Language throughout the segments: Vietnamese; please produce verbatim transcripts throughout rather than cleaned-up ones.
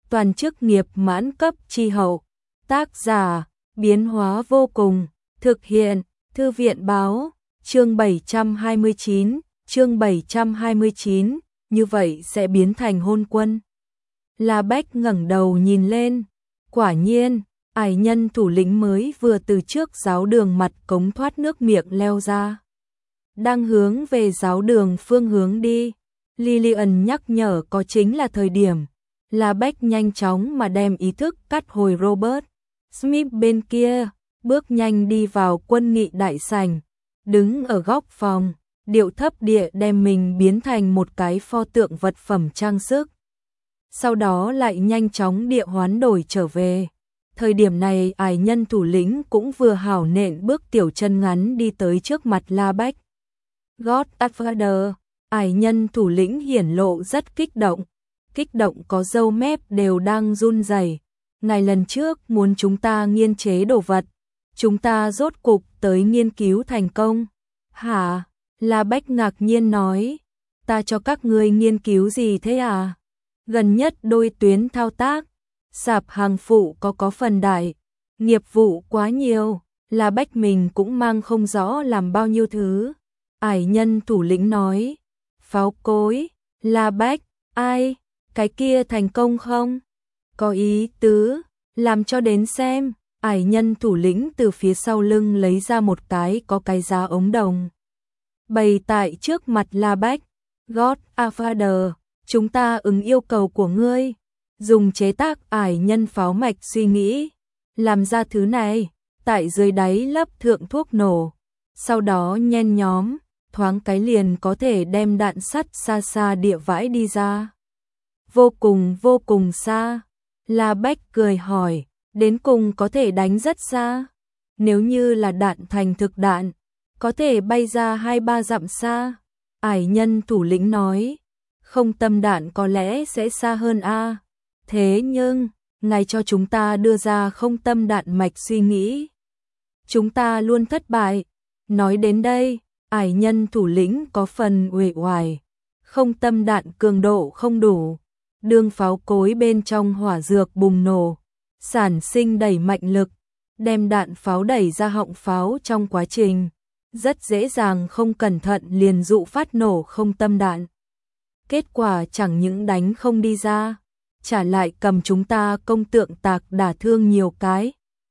toàn chức nghiệp mãn cấp chi hậu. Tác giả, biến hóa vô cùng, thực hiện, Thư viện báo, chương bảy trăm hai mươi chín, chương bảy trăm hai mươi chín, như vậy sẽ biến thành hôn quân. La Bách ngẩng đầu nhìn lên, quả nhiên, ải nhân thủ lĩnh mới vừa từ trước giáo đường mặt cống thoát nước miệng leo ra. Đang hướng về giáo đường phương hướng đi, Lillian nhắc nhở có chính là thời điểm. La Bách nhanh chóng mà đem ý thức cắt hồi Robert Smith bên kia, bước nhanh đi vào quân nghị đại sảnh, đứng ở góc phòng, điệu thấp địa đem mình biến thành một cái pho tượng vật phẩm trang sức. Sau đó lại nhanh chóng địa hoán đổi trở về. Thời điểm này ải nhân thủ lĩnh cũng vừa hảo nện bước tiểu chân ngắn đi tới trước mặt La Bách. Godfather, ải nhân thủ lĩnh hiển lộ rất kích động. Kích động có râu mép đều đang run rẩy. Ngày lần trước muốn chúng ta nghiên chế đồ vật, chúng ta rốt cục tới nghiên cứu thành công. Hả? La Bách ngạc nhiên nói, ta cho các ngươi nghiên cứu gì thế à? Gần nhất đôi tuyến thao tác, sạp hàng phụ có có phần đại, nghiệp vụ quá nhiều, La Bách mình cũng mang không rõ làm bao nhiêu thứ. Ải nhân thủ lĩnh nói, pháo cối, La Bách, ai? Cái kia thành công không? Có ý tứ, làm cho đến xem. Ải nhân thủ lĩnh từ phía sau lưng lấy ra một cái có cái giá ống đồng. Bày tại trước mặt La Bách. Godfather, chúng ta ứng yêu cầu của ngươi. Dùng chế tác ải nhân pháo mạch suy nghĩ. Làm ra thứ này, tại dưới đáy lấp thượng thuốc nổ. Sau đó nhen nhóm, thoáng cái liền có thể đem đạn sắt xa xa địa vãi đi ra. Vô cùng vô cùng xa. La Bách cười hỏi, đến cùng có thể đánh rất xa. Nếu như là đạn thành thực đạn, có thể bay ra hai ba dặm xa. Ải nhân thủ lĩnh nói, không tâm đạn có lẽ sẽ xa hơn a. Thế nhưng, ngài cho chúng ta đưa ra không tâm đạn mạch suy nghĩ. Chúng ta luôn thất bại. Nói đến đây, ải nhân thủ lĩnh có phần uể oải. Không tâm đạn cường độ không đủ. Đường pháo cối bên trong hỏa dược bùng nổ, sản sinh đẩy mạnh lực, đem đạn pháo đẩy ra họng pháo trong quá trình. Rất dễ dàng không cẩn thận liền dụ phát nổ không tâm đạn. Kết quả chẳng những đánh không đi ra, trả lại cầm chúng ta công tượng tạc đả thương nhiều cái.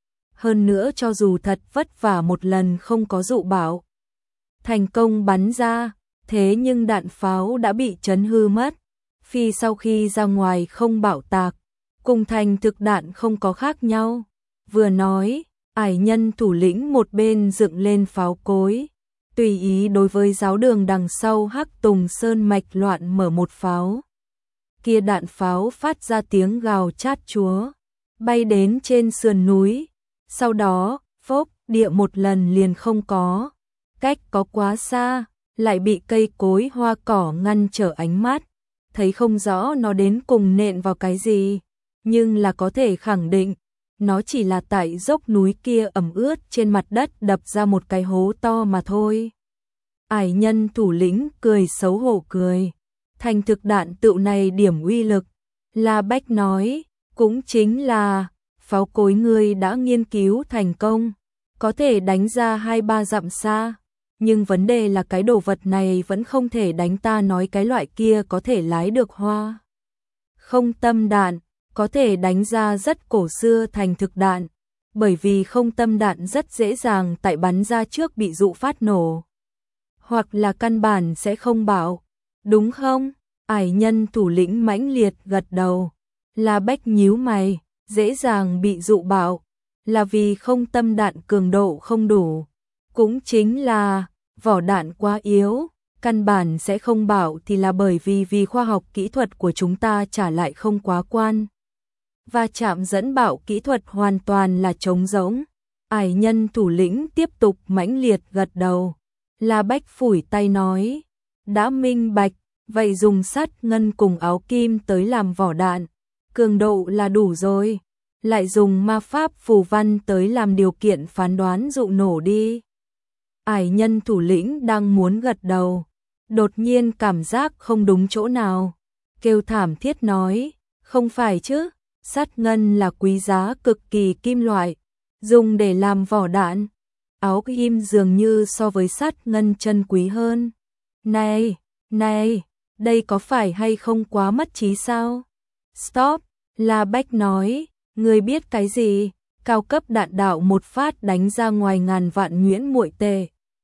Hơn nữa cho dù thật vất vả một lần không có dụ bảo, thành công bắn ra, thế nhưng đạn pháo đã bị chấn hư mất. Phi sau khi ra ngoài không bảo tạc, cùng thành thực đạn không có khác nhau. Vừa nói, ải nhân thủ lĩnh một bên dựng lên pháo cối, tùy ý đối với giáo đường đằng sau Hắc Tùng Sơn mạch loạn mở một pháo. Kia đạn pháo phát ra tiếng gào chát chúa, bay đến trên sườn núi, sau đó, phốc, địa một lần liền không có. Cách có quá xa, lại bị cây cối hoa cỏ ngăn trở ánh mắt. Thấy không rõ nó đến cùng nện vào cái gì, nhưng là có thể khẳng định, nó chỉ là tại dốc núi kia ẩm ướt trên mặt đất đập ra một cái hố to mà thôi. Ải nhân thủ lĩnh cười xấu hổ cười, thành thực đạn tựu này điểm uy lực. La Bách nói, cũng chính là, pháo cối ngươi đã nghiên cứu thành công, có thể đánh ra hai ba dặm xa. Nhưng vấn đề là cái đồ vật này vẫn không thể đánh ta nói cái loại kia có thể lái được hoa. Không tâm đạn, có thể đánh ra rất cổ xưa thành thực đạn, bởi vì không tâm đạn rất dễ dàng tại bắn ra trước bị dụ phát nổ. Hoặc là căn bản sẽ không bảo, đúng không? Ải nhân thủ lĩnh mãnh liệt gật đầu. La Bách nhíu mày, dễ dàng bị dụ bảo, là vì không tâm đạn cường độ không đủ. Cũng chính là, vỏ đạn quá yếu, căn bản sẽ không bảo thì là bởi vì vì khoa học kỹ thuật của chúng ta trả lại không quá quan. Và chạm dẫn bảo kỹ thuật hoàn toàn là trống rỗng. Ải nhân thủ lĩnh tiếp tục mãnh liệt gật đầu. La Bách phủi tay nói, đã minh bạch, vậy dùng sắt ngân cùng áo kim tới làm vỏ đạn, cường độ là đủ rồi. Lại dùng ma pháp phù văn tới làm điều kiện phán đoán dụ nổ đi. Ải nhân thủ lĩnh đang muốn gật đầu, đột nhiên cảm giác không đúng chỗ nào, kêu thảm thiết nói, không phải chứ, Sắt ngân là quý giá cực kỳ kim loại, dùng để làm vỏ đạn. Áo kim dường như so với sắt ngân chân quý hơn. Này, này, đây có phải hay không quá mất trí sao? Stop, La Bách nói, ngươi biết cái gì? Cao cấp đạn đạo một phát đánh ra ngoài ngàn vạn nhuyễn muội tệ.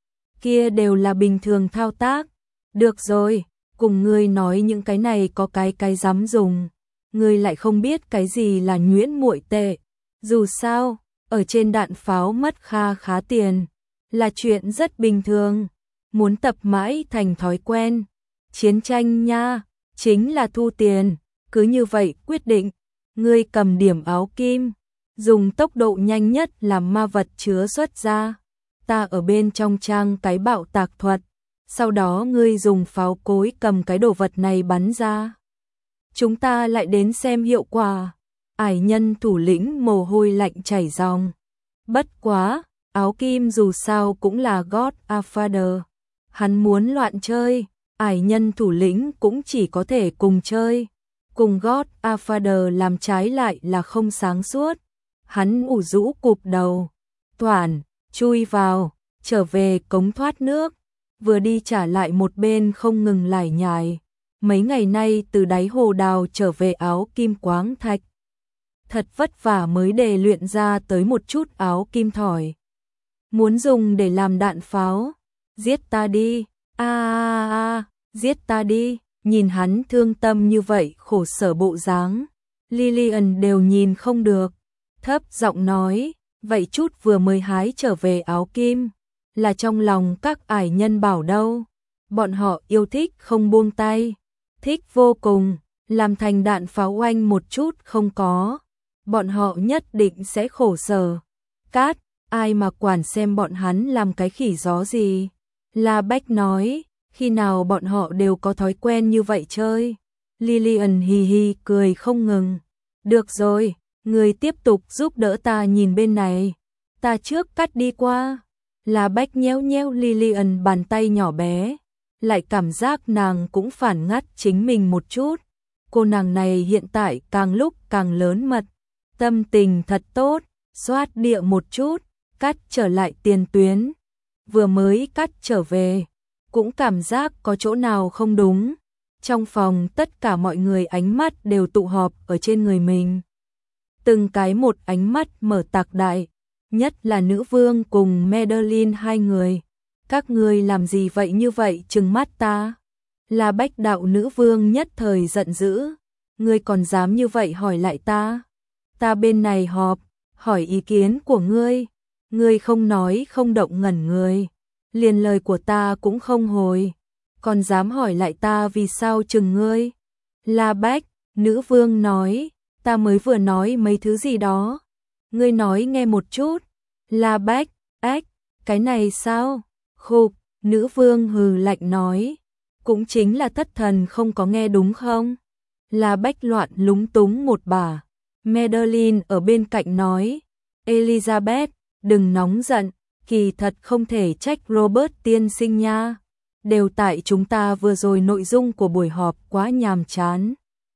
Kia đều là bình thường thao tác. Được rồi, cùng ngươi nói những cái này có cái cái dám dùng. Ngươi lại không biết cái gì là nhuyễn muội tệ. Dù sao, ở trên đạn pháo mất kha khá tiền, là chuyện rất bình thường. Muốn tập mãi thành thói quen. Chiến tranh nha, chính là thu tiền. Cứ như vậy quyết định, ngươi cầm điểm áo kim, dùng tốc độ nhanh nhất làm ma vật chứa xuất ra. Ta ở bên trong trang cái bạo tạc thuật, sau đó ngươi dùng pháo cối cầm cái đồ vật này bắn ra. Chúng ta lại đến xem hiệu quả. Ải nhân thủ lĩnh mồ hôi lạnh chảy ròng. Bất quá, áo kim dù sao cũng là Godfather. Hắn muốn loạn chơi, ải nhân thủ lĩnh cũng chỉ có thể cùng chơi. Cùng Godfather làm trái lại là không sáng suốt. Hắn ủ rũ cụp đầu, toản, chui vào, trở về cống thoát nước. Vừa đi trả lại một bên không ngừng lải nhải. Mấy ngày nay từ đáy hồ đào trở về áo kim quáng thạch. Thật vất vả mới đề luyện ra tới một chút áo kim thỏi. Muốn dùng để làm đạn pháo. Giết ta đi, a a a, giết ta đi. Nhìn hắn thương tâm như vậy khổ sở bộ dáng, Lillian đều nhìn không được. Thấp giọng nói, vậy chút vừa mới hái trở về áo kim, là trong lòng các ải nhân bảo đâu. Bọn họ yêu thích không buông tay, thích vô cùng, làm thành đạn pháo oanh một chút không có. Bọn họ nhất định sẽ khổ sở. Cát, ai mà quản xem bọn hắn làm cái khỉ gió gì. La Bách nói, khi nào bọn họ đều có thói quen như vậy chơi. Lillian hì hì cười không ngừng. Được rồi, người tiếp tục giúp đỡ ta nhìn bên này. Ta trước cắt đi qua. La Bách nhéo nhéo Lillian bàn tay nhỏ bé. Lại cảm giác nàng cũng phản ngắt chính mình một chút. Cô nàng này hiện tại càng lúc càng lớn mật. Tâm tình thật tốt, xoát địa một chút, cắt trở lại tiền tuyến. Vừa mới cắt trở về, cũng cảm giác có chỗ nào không đúng. Trong phòng tất cả mọi người ánh mắt đều tụ họp ở trên người mình. Từng cái một ánh mắt mở tạc đại, nhất là nữ vương cùng Madeline hai người. Các người làm gì vậy như vậy trừng mắt ta? Là Bách đạo nữ vương nhất thời giận dữ. Ngươi còn dám như vậy hỏi lại ta? Ta bên này họp, hỏi ý kiến của ngươi. Ngươi không nói không động ngẩn người. Liền lời của ta cũng không hồi. Còn dám hỏi lại ta vì sao chừng ngươi? La Bách, nữ vương nói, ta mới vừa nói mấy thứ gì đó. Ngươi nói nghe một chút. La Bách, ách, cái này sao? Khục, nữ vương hừ lạnh nói. Cũng chính là thất thần không có nghe đúng không? La Bách loạn lúng túng một bà. Madeline ở bên cạnh nói, Elizabeth, đừng nóng giận, kỳ thật không thể trách Robert tiên sinh nha. Đều tại chúng ta vừa rồi nội dung của buổi họp quá nhàm chán.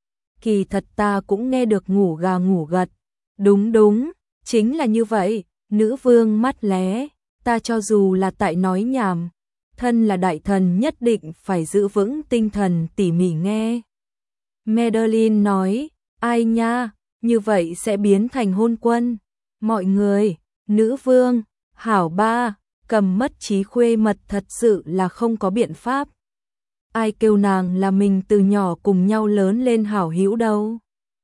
Kỳ thật ta cũng nghe được ngủ gà ngủ gật. Đúng đúng, chính là như vậy, nữ vương mắt lé, ta cho dù là tại nói nhảm, thân là đại thần nhất định phải giữ vững tinh thần tỉ mỉ nghe. Madeline nói, ai nha, như vậy sẽ biến thành hôn quân. Mọi người, nữ vương, hảo ba, cầm mất trí khuê mật thật sự là không có biện pháp. Ai kêu nàng là mình từ nhỏ cùng nhau lớn lên hảo hữu đâu.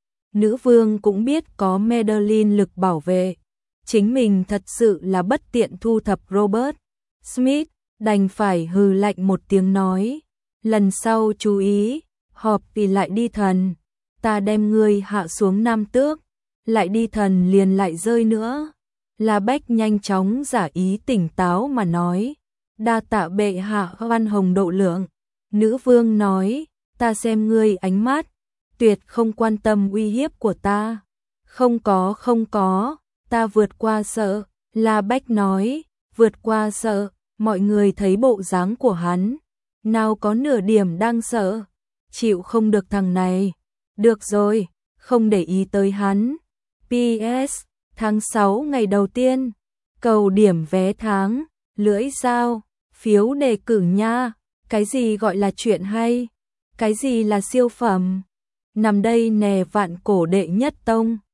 Nữ vương cũng biết có Madeline lực bảo vệ. Chính mình thật sự là bất tiện thu thập Robert. Smith đành phải hừ lạnh một tiếng nói. Lần sau chú ý, họp thì lại đi thần. Ta đem ngươi hạ xuống nam tước. Lại đi thần liền lại rơi nữa. La Bách nhanh chóng giả ý tỉnh táo mà nói. Đa tạ bệ hạ văn hồng độ lượng. Nữ vương nói, ta xem ngươi ánh mắt, tuyệt không quan tâm uy hiếp của ta. Không có không có, ta vượt qua sợ. La Bách nói, vượt qua sợ, mọi người thấy bộ dáng của hắn. Nào có nửa điểm đang sợ, chịu không được thằng này. Được rồi, không để ý tới hắn. pê ét tháng sáu ngày đầu tiên, cầu điểm vé tháng, lưỡi dao, phiếu đề cử nha. Cái gì gọi là chuyện hay? Cái gì là siêu phẩm? Nằm đây nè vạn cổ đệ nhất tông.